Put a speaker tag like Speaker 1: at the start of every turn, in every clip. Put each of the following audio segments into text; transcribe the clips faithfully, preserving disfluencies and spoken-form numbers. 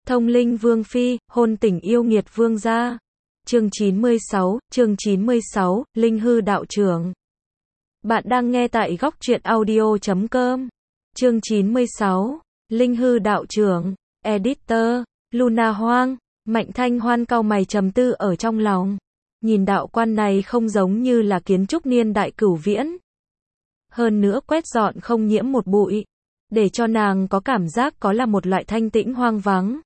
Speaker 1: Thông linh vương phi, hôn tình yêu nghiệt vương gia. Chương chín mươi sáu, chương chín mươi sáu, Linh hư đạo trưởng. Bạn đang nghe tại góc truyện audio chấm com. Chương chín mươi sáu, Linh hư đạo trưởng. Editor, Luna Hoang. Mạnh Thanh Hoan cau mày trầm tư ở trong lòng. Nhìn đạo quan này không giống như là kiến trúc niên đại cửu viễn. Hơn nữa quét dọn không nhiễm một bụi. Để cho nàng có cảm giác có là một loại thanh tĩnh hoang vắng.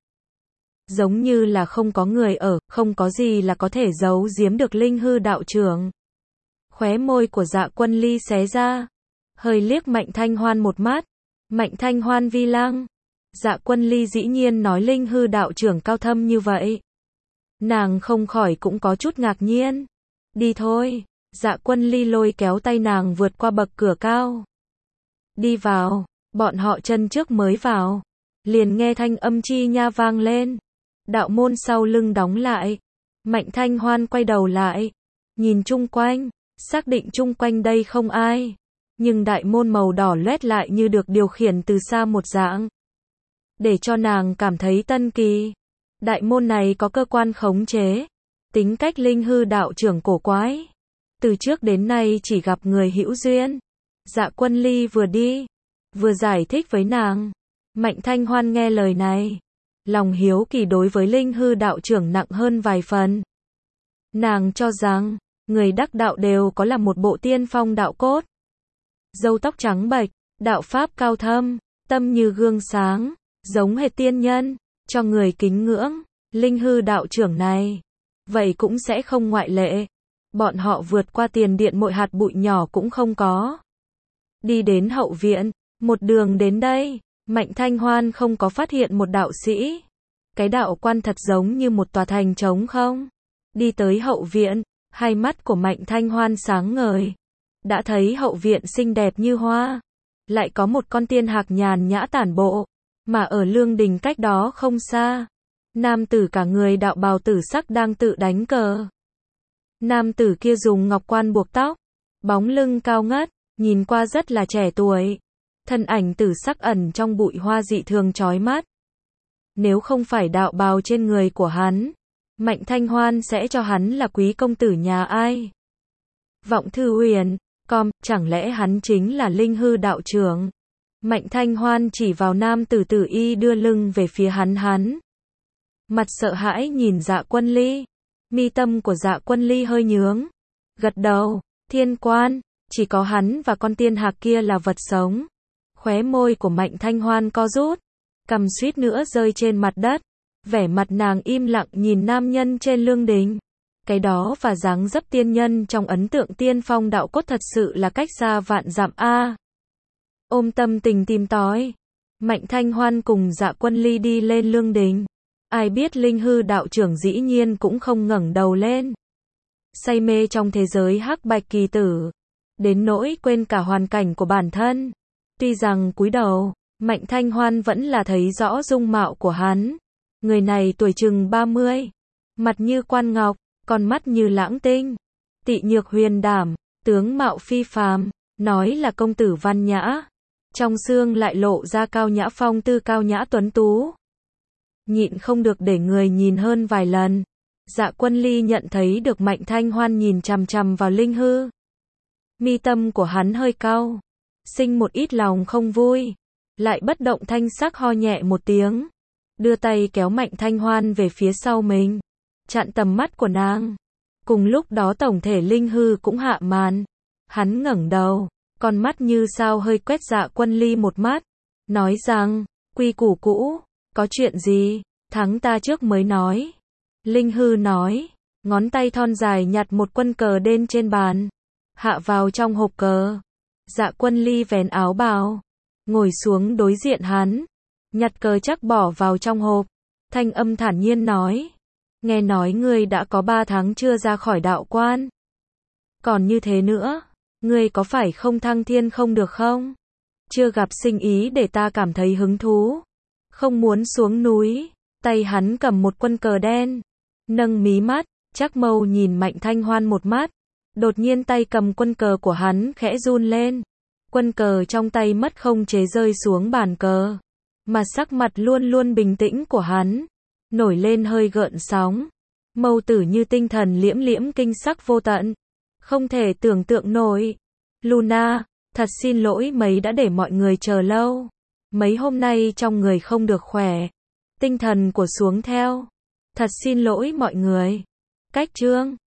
Speaker 1: Giống như là không có người ở, không có gì là có thể giấu giếm được linh hư đạo trưởng. Khóe môi của Dạ Quân Ly xé ra. Hơi liếc Mạnh Thanh Hoan một mắt. Mạnh Thanh Hoan vi lăng. Dạ Quân Ly dĩ nhiên nói linh hư đạo trưởng cao thâm như vậy. Nàng không khỏi cũng có chút ngạc nhiên. Đi thôi. Dạ Quân Ly lôi kéo tay nàng vượt qua bậc cửa cao. Đi vào. Bọn họ chân trước mới vào. Liền nghe thanh âm chi nha vang lên. Đạo môn sau lưng đóng lại. Mạnh Thanh Hoan quay đầu lại. Nhìn chung quanh. Xác định chung quanh đây không ai. Nhưng đại môn màu đỏ loét lại như được điều khiển từ xa một dạng. Để cho nàng cảm thấy tân kỳ. Đại môn này có cơ quan khống chế. Tính cách linh hư đạo trưởng cổ quái. Từ trước đến nay chỉ gặp người hữu duyên. Dạ Quân Ly vừa đi. Vừa giải thích với nàng. Mạnh Thanh Hoan nghe lời này. Lòng hiếu kỳ đối với linh hư đạo trưởng nặng hơn vài phần. Nàng cho rằng, người đắc đạo đều có là một bộ tiên phong đạo cốt. Râu tóc trắng bệch, đạo pháp cao thâm, tâm như gương sáng, giống hệt tiên nhân, cho người kính ngưỡng. Linh hư đạo trưởng này, vậy cũng sẽ không ngoại lệ. Bọn họ vượt qua tiền điện một hạt bụi nhỏ cũng không có. Đi đến hậu viện, một đường đến đây. Mạnh Thanh Hoan không có phát hiện một đạo sĩ. Cái đạo quan thật giống như một tòa thành trống không. Đi tới hậu viện, hai mắt của Mạnh Thanh Hoan sáng ngời. Đã thấy hậu viện xinh đẹp như hoa. Lại có một con tiên hạc nhàn nhã tản bộ. Mà ở lương đình cách đó không xa. Nam tử cả người đạo bào tử sắc đang tự đánh cờ. Nam tử kia dùng ngọc quan buộc tóc. Bóng lưng cao ngất, nhìn qua rất là trẻ tuổi. Thân ảnh tử sắc ẩn trong bụi hoa dị thường chói mắt. Nếu không phải đạo bào trên người của hắn, Mạnh Thanh Hoan sẽ cho hắn là quý công tử nhà ai. Vọng Thư Huyền, com, chẳng lẽ hắn chính là linh hư đạo trưởng. Mạnh Thanh Hoan chỉ vào nam tử tử y đưa lưng về phía hắn hắn. Mặt sợ hãi nhìn Dạ Quân Ly. Mi tâm của Dạ Quân Ly hơi nhướng. Gật đầu, thiên quan, chỉ có hắn và con tiên hạc kia là vật sống. Khóe môi của Mạnh Thanh Hoan co rút, cằm suýt nữa rơi trên mặt đất. Vẻ mặt nàng im lặng nhìn nam nhân trên lương đình. Cái đó và dáng dấp tiên nhân trong ấn tượng tiên phong đạo cốt thật sự là cách xa vạn dặm a. Ôm tâm tình tìm tòi, Mạnh Thanh Hoan cùng Dạ Quân Ly đi lên lương đình. Ai biết linh hư đạo trưởng dĩ nhiên cũng không ngẩng đầu lên. Say mê trong thế giới hắc bạch kỳ tử, đến nỗi quên cả hoàn cảnh của bản thân. Tuy rằng cúi đầu, Mạnh Thanh Hoan vẫn là thấy rõ dung mạo của hắn. Người này tuổi chừng ba mươi, mặt như quan ngọc, con mắt như lãng tinh, tị nhược huyền đảm, tướng mạo phi phàm, nói là công tử văn nhã, trong xương lại lộ ra cao nhã phong tư cao nhã tuấn tú. Nhịn không được để người nhìn hơn vài lần. Dạ Quân Ly nhận thấy được Mạnh Thanh Hoan nhìn chằm chằm vào linh hư. Mi tâm của hắn hơi cau, sinh một ít lòng không vui, lại bất động thanh sắc ho nhẹ một tiếng, đưa tay kéo Mạnh Thanh Hoan về phía sau mình, chặn tầm mắt của nàng. Cùng lúc đó tổng thể linh hư cũng hạ màn. Hắn ngẩng đầu, con mắt như sao hơi quét Dạ Quân Ly một mắt, nói rằng, quy củ cũ, có chuyện gì, thắng ta trước mới nói. Linh hư nói, ngón tay thon dài nhặt một quân cờ đen trên bàn, hạ vào trong hộp cờ. Dạ Quân Ly vén áo bào, ngồi xuống đối diện hắn, nhặt cờ chắc bỏ vào trong hộp, thanh âm thản nhiên nói, nghe nói ngươi đã có ba tháng chưa ra khỏi đạo quan. Còn như thế nữa, ngươi có phải không thăng thiên không được không? Chưa gặp sinh ý để ta cảm thấy hứng thú, không muốn xuống núi. Tay hắn cầm một quân cờ đen, nâng mí mắt, chắc mâu nhìn Mạnh Thanh Hoan một mắt. Đột nhiên tay cầm quân cờ của hắn khẽ run lên. Quân cờ trong tay mất không chế rơi xuống bàn cờ. Mà sắc mặt luôn luôn bình tĩnh của hắn, nổi lên hơi gợn sóng. Mâu tử như tinh thần liễm liễm kinh sắc vô tận. Không thể tưởng tượng nổi. Luna, thật xin lỗi mấy đã để mọi người chờ lâu. Mấy hôm nay trong người không được khỏe. Tinh thần của xuống theo. Thật xin lỗi mọi người. Cách chương